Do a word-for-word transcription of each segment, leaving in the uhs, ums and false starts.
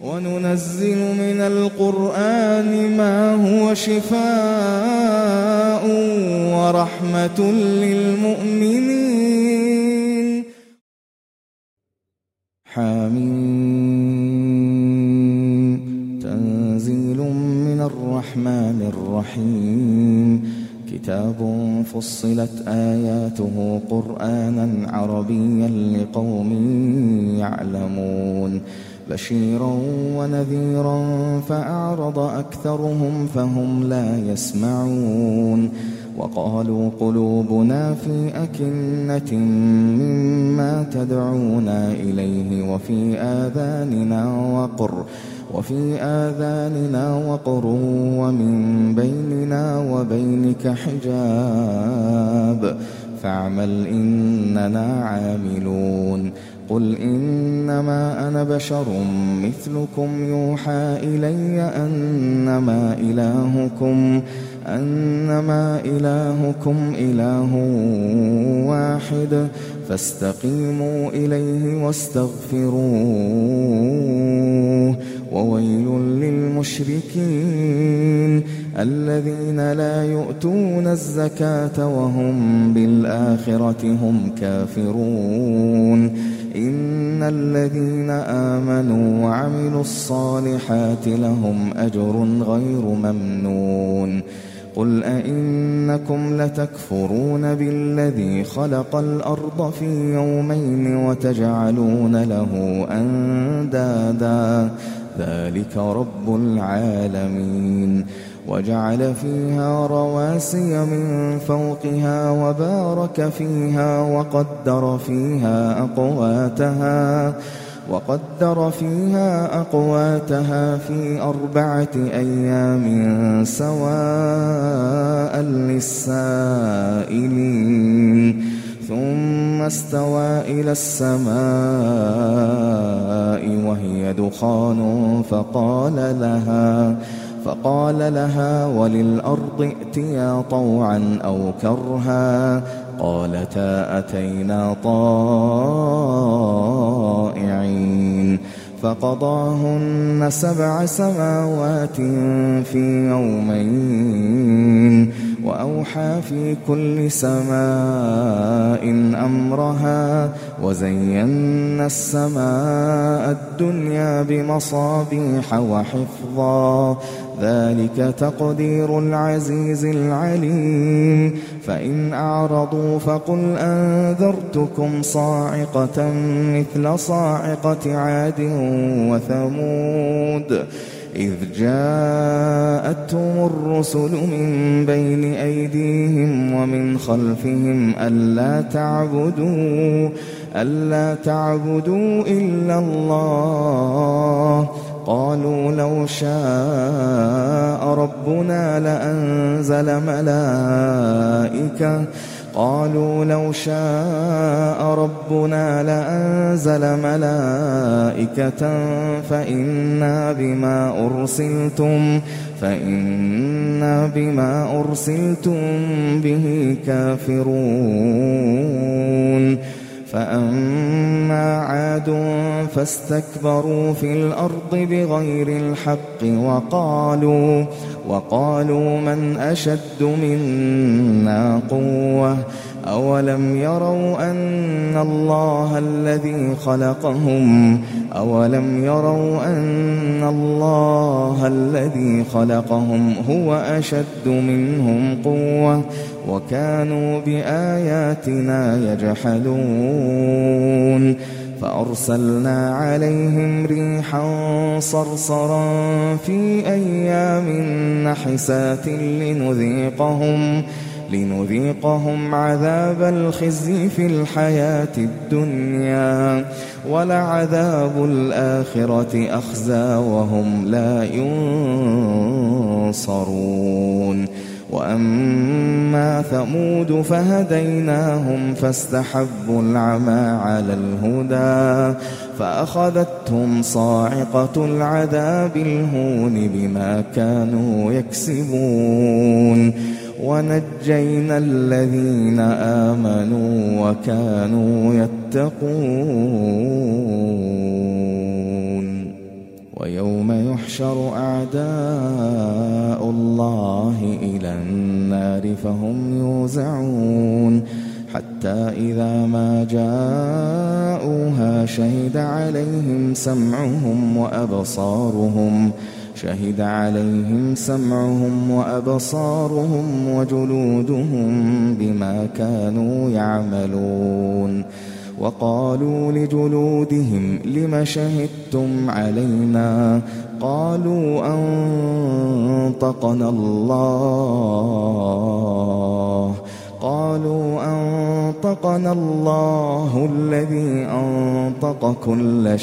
وننزل من القرآن ما هو شفاء ورحمة للمؤمنين. حميم. تنزيل من الرحمن الرحيم. كتاب فصلت آياته قرآنا عربيا لقوم يعلمون بشيرا ونذيرا فأعرض أكثرهم فهم لا يسمعون. وقالوا قلوبنا في أكنة مما تدعونا إليه وفي آذاننا وقر وفي آذاننا وقر ومن بيننا وبينك حجاب فاعمل إننا عاملون. قل إنما أنا بشر مثلكم يوحى إلي أنما إلهكم أنما إلهكم إله واحد فاستقيموا إليه واستغفروه. وويل للمشركين الذين لا يؤتون الزكاة وهم بالآخرة هم كافرون. إن الذين آمنوا وعملوا الصالحات لهم أجر غير ممنون. قل أئنكم لتكفرون بالذي خلق الأرض في يومين وتجعلون له أندادا ذلك رب العالمين. وجعل فيها رواسي من فوقها وبارك فيها وقدر فيها أقواتها وقدر فيها أقواتها في أربعة أيام سواء للسائلين. ثم استوى إلى السماء وهي دخان فقال لها فقال لها وللأرض ائتيا طوعا أو كرها قالتا أتينا طائعين. فقضاهن سبع سماوات في يومين وأوحى في كل سماء أمرها وزينا السماء الدنيا بمصابيح وحفظا ذلك تقدير العزيز العليم. فإن أعرضوا فقل أنذرتكم صاعقة مثل صاعقة عاد وثمود إذ جاءتهم الرسل من بين أيديهم ومن خلفهم ألا تعبدوا ألا تعبدوا إلا الله قالوا لو شاء ربنا لأنزل ملائكة قالوا لو شاء ربنا لأنزل ملائكة فإنا بما أرسلتم فإنا بما أرسلتم به كافرون. فأما عاد فاستكبروا في الأرض بغير الحق وقالوا وقالوا من أشد منا قوة أولم يروا أن الله الذي خلقهم أولم يروا أن الله الذي خلقهم هو أشد منهم قوة وكانوا بآياتنا يجحدون. فأرسلنا عليهم ريحا صرصرا في أيام نحسات لنذيقهم لنذيقهم عذاب الخزي في الحياة الدنيا ولعذاب الآخرة أخزى وهم لا ينصرون. وأما ثمود فهديناهم فاستحبوا العمى على الهدى فأخذتهم صاعقة العذاب الهون بما كانوا يكسبون ونجينا الذين آمنوا وكانوا يتقون. ويوم يحشر أعداء الله إلى النار فهم يوزعون حتى إذا ما جاءوها شهد عليهم سمعهم وأبصارهم شهد عليهم سمعهم وأبصارهم وجلودهم بما كانوا يعملون وقالوا لجلودهم لم شهدتم علينا قالوا أنطقنا الله قالوا أنطقنا الله الذي أنطق كل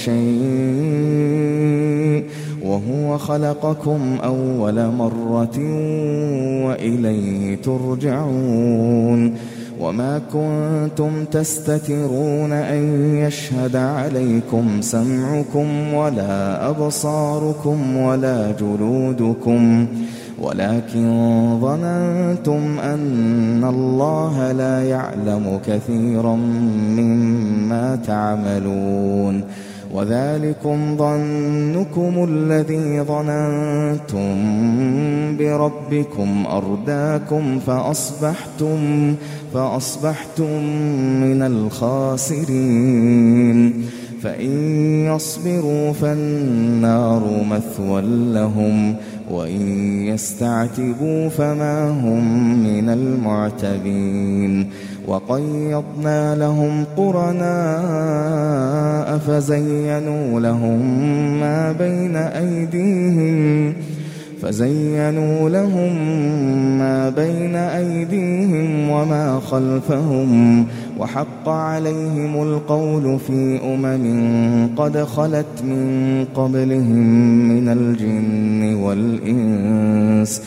شيء وهو خلقكم أول مرة وإليه ترجعون وما كنتم تستترون أن يشهد عليكم سمعكم ولا أبصاركم ولا جلودكم ولكن ظننتم أن الله لا يعلم كثيرا مما تعملون وذلكم ظنكم الذي ظننتم بربكم أرداكم فأصبحتم فأصبحتم من الخاسرين فإن يصبروا فالنار مثوى لهم وإن يستعتبوا فما هم من المعتبين وقيضنا لهم قرناء فزينوا لهم ما بين أيديهم فزينوا لهم ما بين أيديهم وما خلفهم وحق عليهم القول في أمم قد خلت من قبلهم من الجن والإنس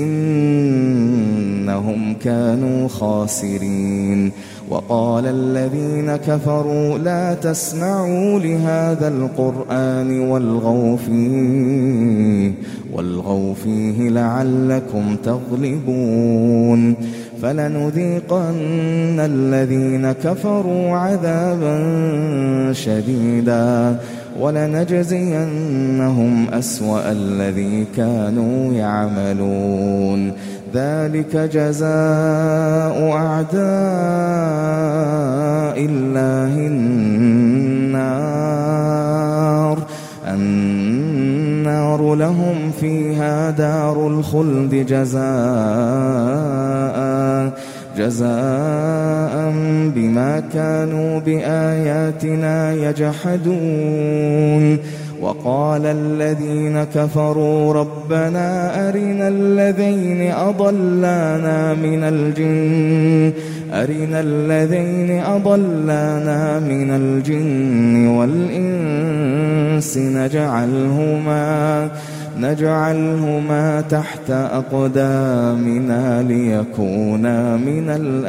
إنهم كانوا خاسرين وقال الذين كفروا لا تسمعوا لهذا القرآن والغوا فيه والغوا فيه لعلكم تغلبون فلنذيقن الذين كفروا عذابا شديدا ولنجزينهم أسوأ الذي كانوا يعملون ذلك جزاء أعداء الله النار النار لهم فيها دار الخلد جزاء جزاء بما كانوا بآياتنا يجحدون وقال الذين كفروا ربنا أرنا الذين أضلانا من الجن أرنا الذين أضلانا من الجن والإنس نجعلهما نجعلهما تحت أقدامنا ليكونا من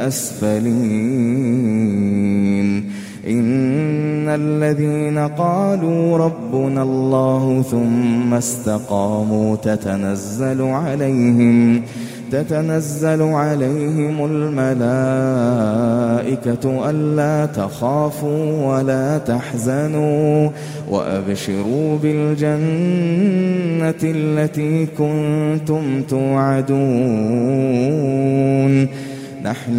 الأسفلين إن الذين قالوا ربنا الله ثم استقاموا تتنزل عليهم تتنزل عليهم الملائكة ألا تخافوا ولا تحزنوا وأبشروا بالجنة التي كنتم توعدون نحن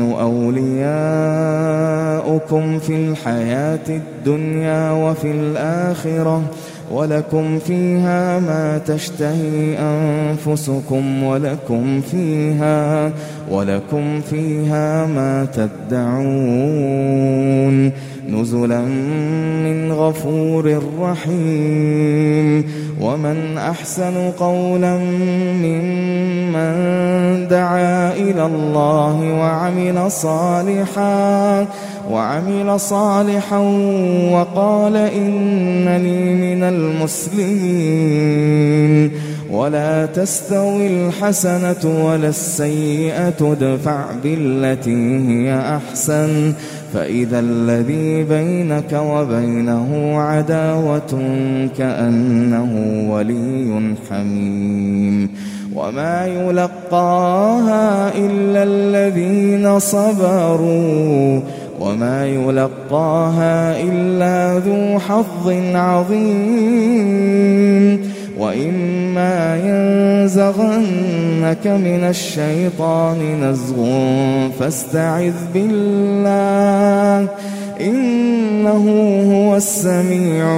أولياؤكم في الحياة الدنيا وفي الآخرة ولكم فيها ما تشتهي أنفسكم ولكم فيها ولكم فيها ما تدعون نزلا من غفور رحيم ومن أحسن قولا ممن دعا إلى الله وعمل صالحا وعمل صالحا وقال إنني من المسلمين ولا تستوي الحسنة ولا السيئة ادفع بالتي هي أحسن فإذا الذي بينك وبينه عداوة كأنه ولي حميم وما يلقاها إلا الذين صبروا وما يلقاها إلا ذو حظ عظيم وإما ينزغنك من الشيطان نزغ فاستعذ بالله إنه هو السميع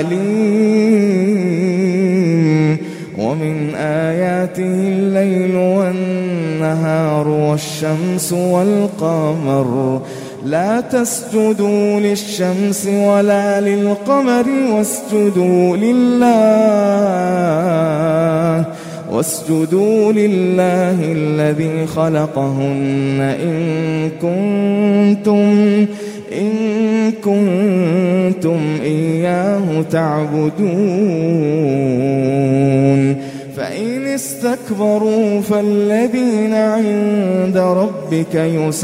العليم ومن آياته الليل والنهار والشمس والقمر لا تسجدوا للشمس ولا للقمر واسجدوا لله واسجدوا لله الذي خلقهن إن كنتم إن كنتم إياه تعبدون فإن استكبروا فالذين عند ربك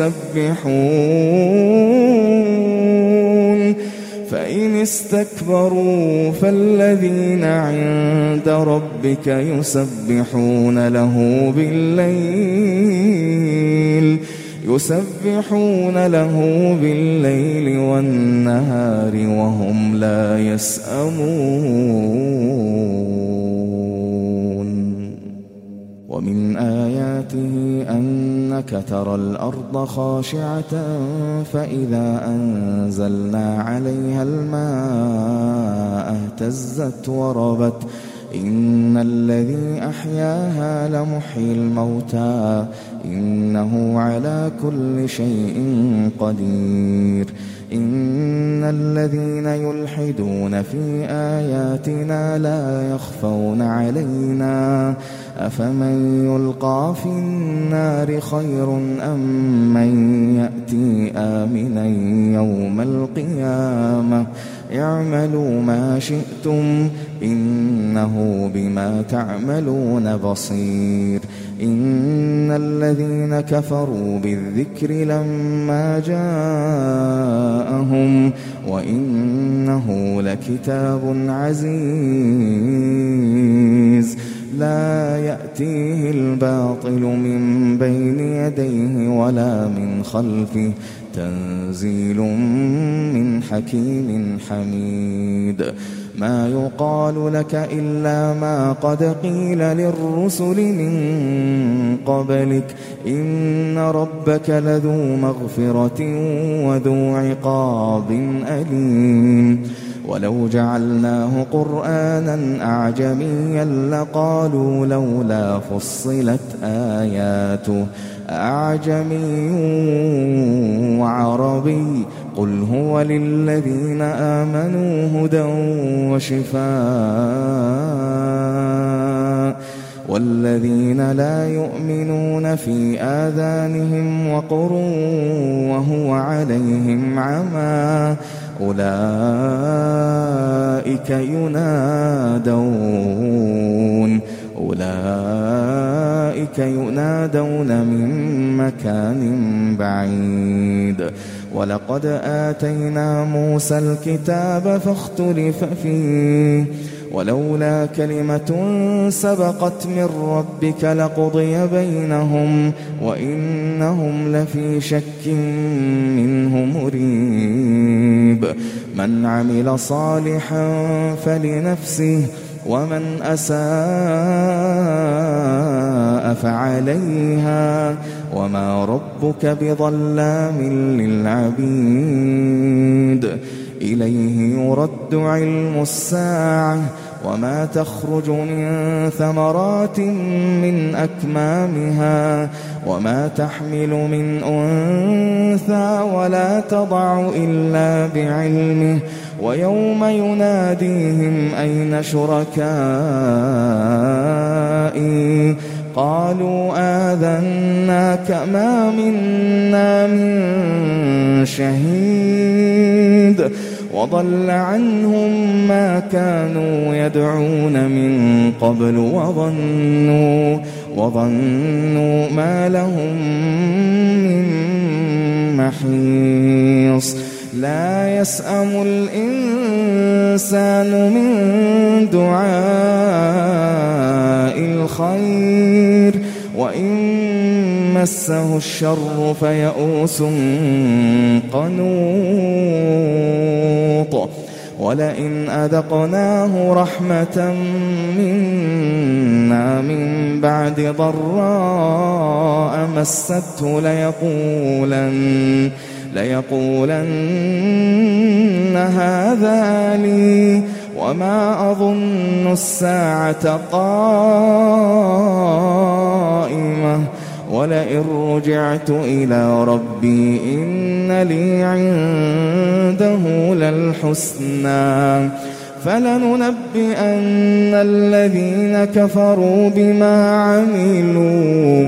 يسبحون فإن استكبروا فالذين عند ربك يسبحون له بالليل يسبحون له بالليل والنهار وهم لا يسأمون ومن آياته أنك ترى الأرض خاشعة فإذا أنزلنا عليها الماء اهتزت وربت إن الذي أحياها لمحيي الموتى إنه على كل شيء قدير إن الذين يلحدون في آياتنا لا يخفون علينا أفمن يلقى في النار خير أم من يأتي آمنا يوم القيامة اعملوا ما شئتم إنه بما تعملون بصير إن الذين كفروا بالذكر لما جاءهم وإنه لكتاب عزيز لا يأتيه الباطل من بين يديه ولا من خلفه تنزيل من حكيم حميد ما يقال لك إلا ما قد قيل للرسل من قبلك إن ربك لذو مغفرة وذو عقاب أليم ولو جعلناه قرآنا أعجميا لقالوا لولا فصلت آياته أعجمي وعربي قل هو للذين آمنوا هدى وشفاء والذين لا يؤمنون في آذانهم وقر وهو عليهم عمى أولئك ينادون أولئك ينادون من مكان بعيد ولقد آتينا موسى الكتاب فاختلف فيه ولولا كلمة سبقت من ربك لقضي بينهم وإنهم لفي شك منه مريب من عمل صالحا فلنفسه ومن أساء فعليها وما ربك بظلام للعبيد إليه يرد علم الساعة وما تخرج من ثمرات من أكمامها وما تحمل من أنثى ولا تضع إلا بعلمه ويوم يناديهم أين شركائي قالوا آذناك ما منا من شهيد وضل عنهم ما كانوا يدعون من قبل وظنوا وظنوا ما لهم من محيص لا يسأم الإنسان من دعاء الخير وإن مسه الشر فيئوس قنوط ولئن أذقناه رحمة منا من بعد ضراء مسته ليقولن ليقولن هذا لي وما أظن الساعة قائمة ولئن رجعت إلى ربي إن لي عنده للحسنى فلننبئن الذين كفروا بما عملوا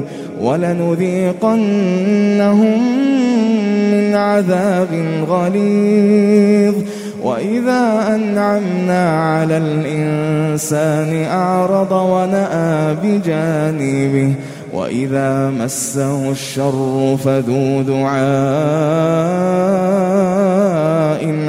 ولنذيقنهم من عذاب غليظ وإذا أنعمنا على الإنسان أعرض ونأى بجانبه وإذا مسه الشر فذو دعاء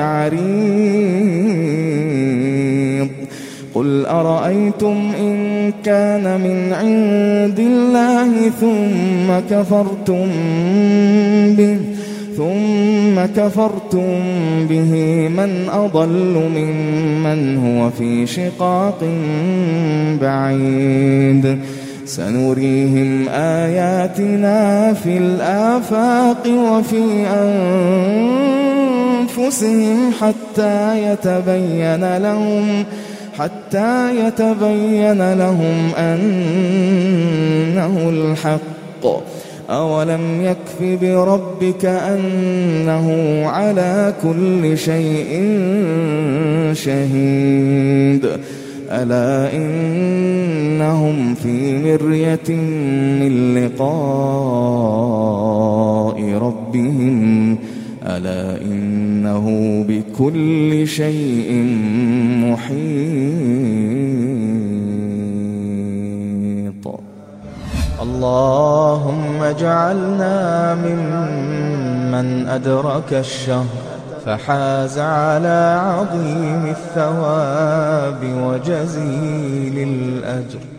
عريض قل أرأيتم إن كان من عند الله ثم كفرتم به ثم كفرتم به من أضل ممن هو في شقاق بعيد سنريهم آياتنا في الآفاق وفي أنفسهم حتى يتبين لهم حتى يتبين لهم أنه الحق أولم يكف بربك أنه على كل شيء شهيد ألا إنهم في مرية من لقاء ربهم ألا إنه بكل شيء محيط اللهم اجعلنا ممن أدرك الشهر فحاز على عظيم الثواب وجزيل الأجر